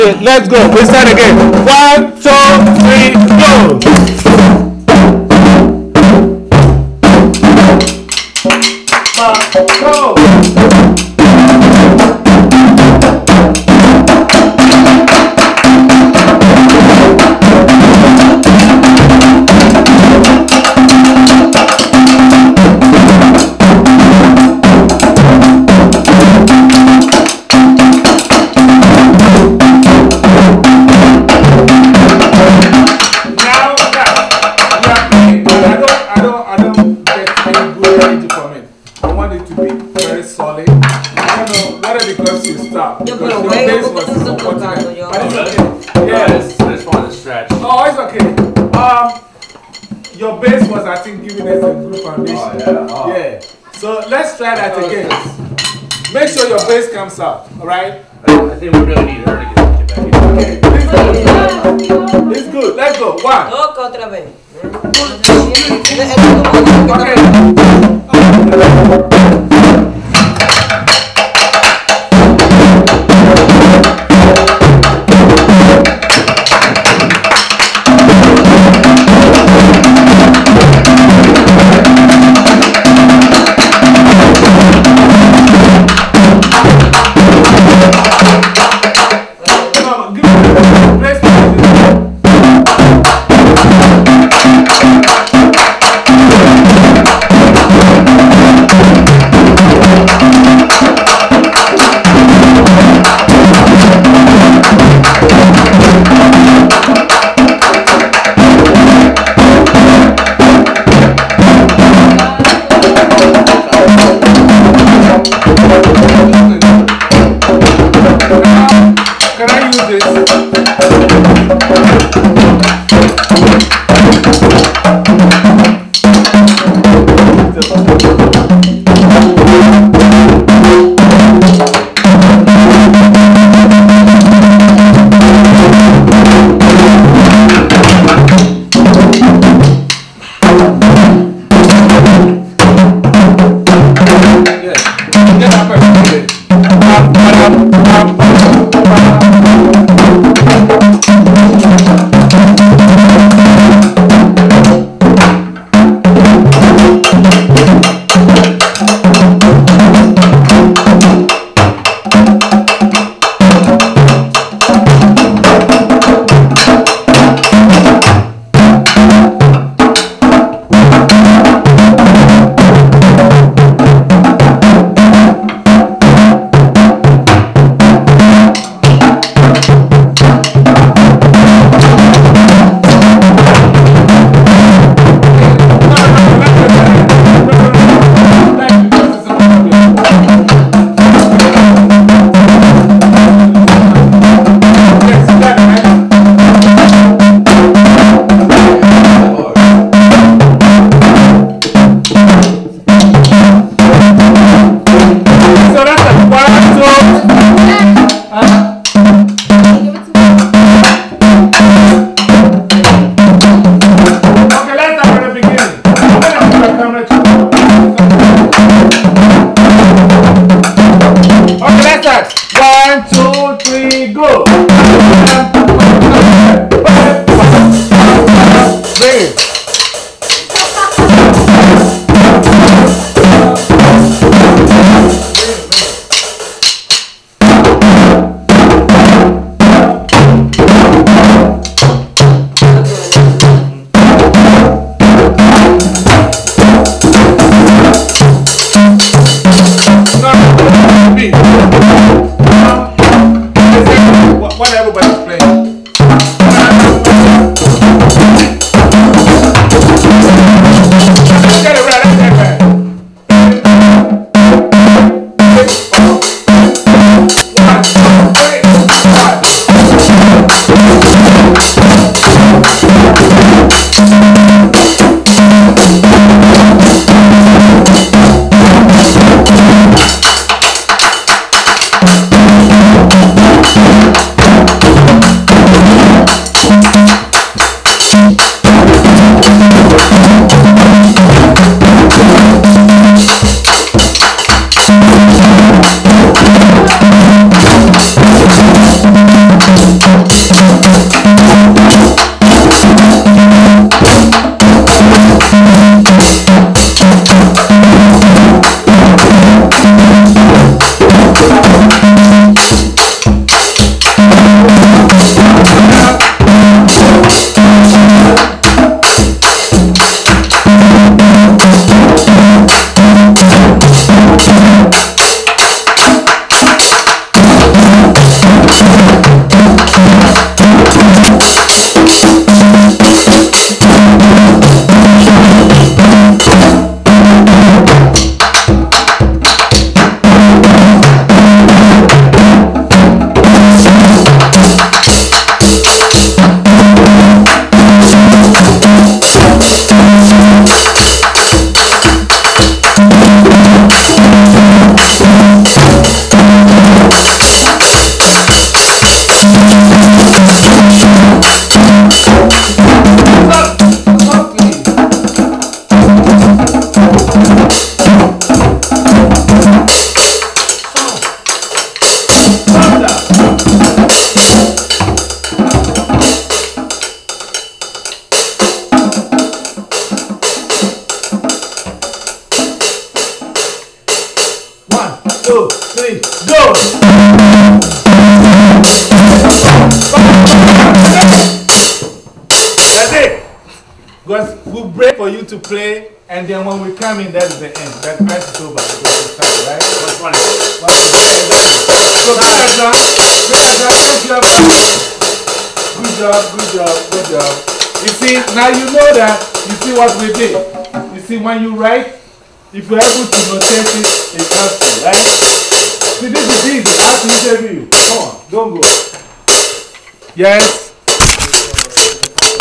Let's go. We start again. 1, 2, 3, go. Go. Your base was, I think, giving us a good foundation. Yeah. So let's try that again. Make sure your base comes up, alright? I think we really need her to get back in. Okay. It's good. Let's go. 1. Otra vez. Because we'll break for you to play, and then when we come in, that's the end. That class is over. Right? What's funny? So, good job. Good job. Good job. You see, now you know that. You see what we did. You see, when you write, if you're able to notate it, it helps you, right? See, this is easy. I have to interview you. Come on, don't go. Yes.